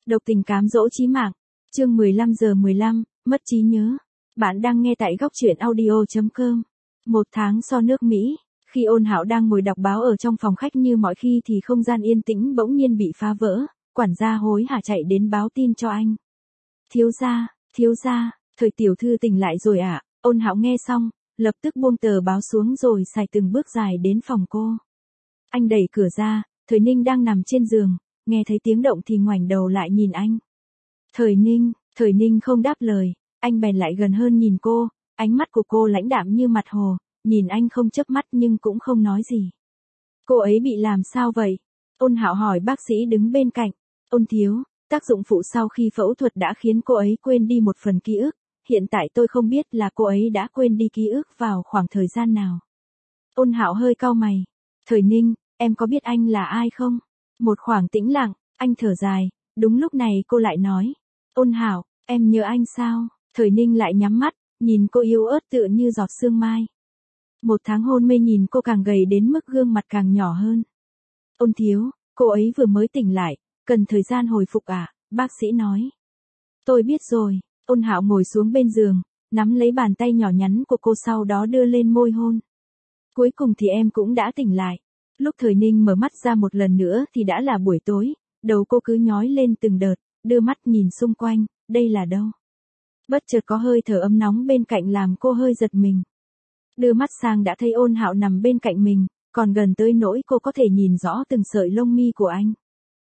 Độc tình cám dỗ chí mạng. Chương 15:15, mất trí nhớ. Bạn đang nghe tại góc truyện audio.com. Một tháng so nước Mỹ, khi Ôn Hạo đang ngồi đọc báo ở trong phòng khách như mọi khi thì không gian yên tĩnh bỗng nhiên bị phá vỡ, quản gia hối hả chạy đến báo tin cho anh. Thiếu gia, Thời tiểu thư tỉnh lại rồi ạ. Ôn Hạo nghe xong, lập tức buông tờ báo xuống rồi xài từng bước dài đến phòng cô. Anh đẩy cửa ra, Thời Ninh đang nằm trên giường, nghe thấy tiếng động thì ngoảnh đầu lại nhìn anh. Thời Ninh không đáp lời, anh bèn lại gần hơn nhìn cô, ánh mắt của cô lãnh đạm như mặt hồ, nhìn anh không chớp mắt nhưng cũng không nói gì. Cô ấy bị làm sao vậy? Ôn Hạo hỏi bác sĩ đứng bên cạnh. Ôn thiếu, tác dụng phụ sau khi phẫu thuật đã khiến cô ấy quên đi một phần ký ức, hiện tại tôi không biết là cô ấy đã quên đi ký ức vào khoảng thời gian nào. Ôn Hạo hơi cau mày. Thời Ninh, em có biết anh là ai không? Một khoảng tĩnh lặng, anh thở dài, đúng lúc này cô lại nói. Ôn Hạo, em nhớ anh sao? Thời Ninh lại nhắm mắt, nhìn cô yếu ớt tựa như giọt sương mai. Một tháng hôn mê nhìn cô càng gầy đến mức gương mặt càng nhỏ hơn. Ôn thiếu, cô ấy vừa mới tỉnh lại, cần thời gian hồi phục à, bác sĩ nói. Tôi biết rồi. Ôn Hạo ngồi xuống bên giường, nắm lấy bàn tay nhỏ nhắn của cô sau đó đưa lên môi hôn. Cuối cùng thì em cũng đã tỉnh lại. Lúc Thời Ninh mở mắt ra một lần nữa thì đã là buổi tối, đầu cô cứ nhói lên từng đợt, đưa mắt nhìn xung quanh, đây là đâu? Bất chợt có hơi thở ấm nóng bên cạnh làm cô hơi giật mình. Đưa mắt sang đã thấy Ôn Hạo nằm bên cạnh mình, còn gần tới nỗi cô có thể nhìn rõ từng sợi lông mi của anh.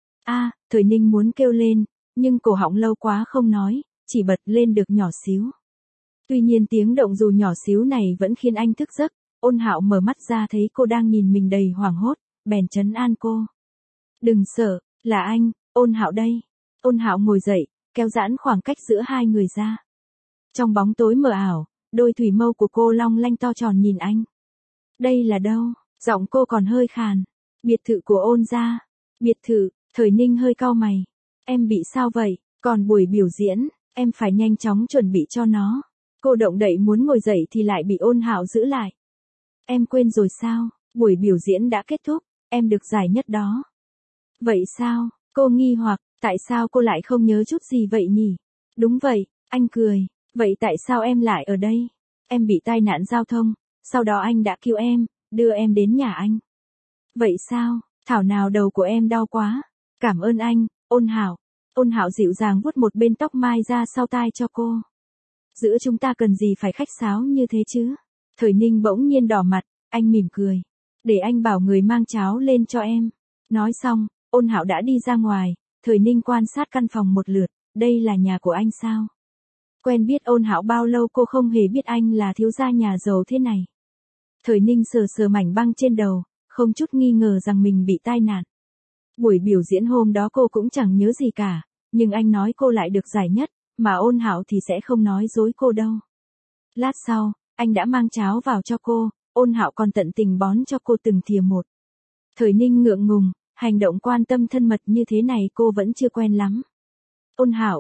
Thời Ninh muốn kêu lên, nhưng cổ họng lâu quá không nói, chỉ bật lên được nhỏ xíu. Tuy nhiên tiếng động dù nhỏ xíu này vẫn khiến anh thức giấc. Ôn Hạo mở mắt ra thấy cô đang nhìn mình đầy hoảng hốt, bèn trấn an cô. Đừng sợ, là anh, Ôn Hạo đây. Ôn Hạo ngồi dậy, kéo giãn khoảng cách giữa hai người ra. Trong bóng tối mờ ảo, đôi thủy mâu của cô long lanh to tròn nhìn anh. Đây là đâu? Giọng cô còn hơi khàn. Biệt thự của Ôn gia. Biệt thự, Thời Ninh hơi cau mày. Em bị sao vậy? Còn buổi biểu diễn, em phải nhanh chóng chuẩn bị cho nó. Cô động đậy muốn ngồi dậy thì lại bị Ôn Hạo giữ lại. Em quên rồi sao? Buổi biểu diễn đã kết thúc, em được giải nhất đó. Vậy sao? Cô nghi hoặc, tại sao cô lại không nhớ chút gì vậy nhỉ? Đúng vậy, anh cười. Vậy tại sao em lại ở đây? Em bị tai nạn giao thông, sau đó anh đã cứu em, đưa em đến nhà anh. Vậy sao? Thảo nào đầu của em đau quá. Cảm ơn anh, Ôn Hạo. Ôn Hạo dịu dàng vuốt một bên tóc mai ra sau tai cho cô. Giữa chúng ta cần gì phải khách sáo như thế chứ? Thời Ninh bỗng nhiên đỏ mặt, anh mỉm cười. Để anh bảo người mang cháo lên cho em. Nói xong, Ôn Hạo đã đi ra ngoài, Thời Ninh quan sát căn phòng một lượt, đây là nhà của anh sao? Quen biết Ôn Hạo bao lâu cô không hề biết anh là thiếu gia nhà giàu thế này. Thời Ninh sờ sờ mảnh băng trên đầu, không chút nghi ngờ rằng mình bị tai nạn. Buổi biểu diễn hôm đó cô cũng chẳng nhớ gì cả, nhưng anh nói cô lại được giải nhất, mà Ôn Hạo thì sẽ không nói dối cô đâu. Lát sau, anh đã mang cháo vào cho cô, Ôn Hạo còn tận tình bón cho cô từng thìa một. Thời Ninh ngượng ngùng, hành động quan tâm thân mật như thế này cô vẫn chưa quen lắm. Ôn Hạo,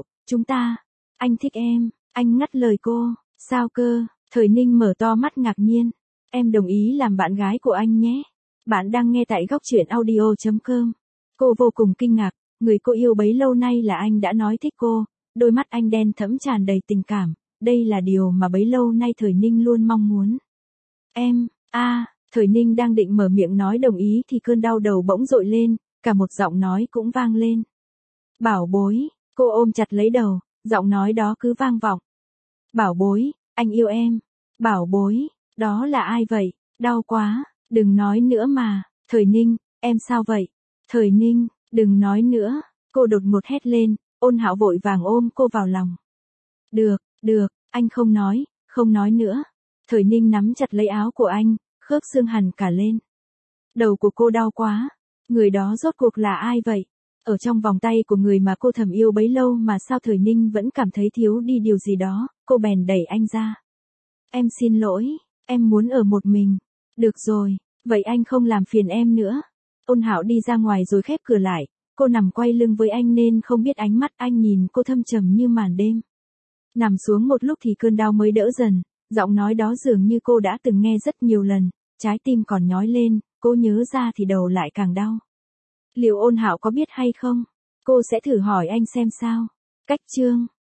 anh thích em, anh ngắt lời cô, sao cơ? Thời Ninh mở to mắt ngạc nhiên, em đồng ý làm bạn gái của anh nhé. Bạn đang nghe tại góc truyện audio.com. Cô vô cùng kinh ngạc, người cô yêu bấy lâu nay là anh đã nói thích cô, đôi mắt anh đen thẫm tràn đầy tình cảm, đây là điều mà bấy lâu nay Thời Ninh luôn mong muốn. Thời Ninh đang định mở miệng nói đồng ý thì cơn đau đầu bỗng dội lên, cả một giọng nói cũng vang lên. Bảo bối, cô ôm chặt lấy đầu, giọng nói đó cứ vang vọng. Bảo bối, anh yêu em. Bảo bối, đó là ai vậy? Đau quá, đừng nói nữa mà. Thời Ninh, em sao vậy? Thời Ninh, đừng nói nữa. Cô đột ngột hét lên, Ôn Hạo vội vàng ôm cô vào lòng. Được, anh không nói nữa. Thời Ninh nắm chặt lấy áo của anh, khớp xương hằn cả lên. Đầu của cô đau quá. Người đó rốt cuộc là ai vậy? Ở trong vòng tay của người mà cô thầm yêu bấy lâu mà sao Thời Ninh vẫn cảm thấy thiếu đi điều gì đó, cô bèn đẩy anh ra. Em xin lỗi, em muốn ở một mình. Được rồi, vậy anh không làm phiền em nữa. Ôn Hạo đi ra ngoài rồi khép cửa lại, cô nằm quay lưng với anh nên không biết ánh mắt anh nhìn cô thâm trầm như màn đêm. Nằm xuống một lúc thì cơn đau mới đỡ dần, giọng nói đó dường như cô đã từng nghe rất nhiều lần, trái tim còn nhói lên, cô nhớ ra thì đầu lại càng đau. Liệu Ôn Hạo có biết hay không? Cô sẽ thử hỏi anh xem sao. Cách chương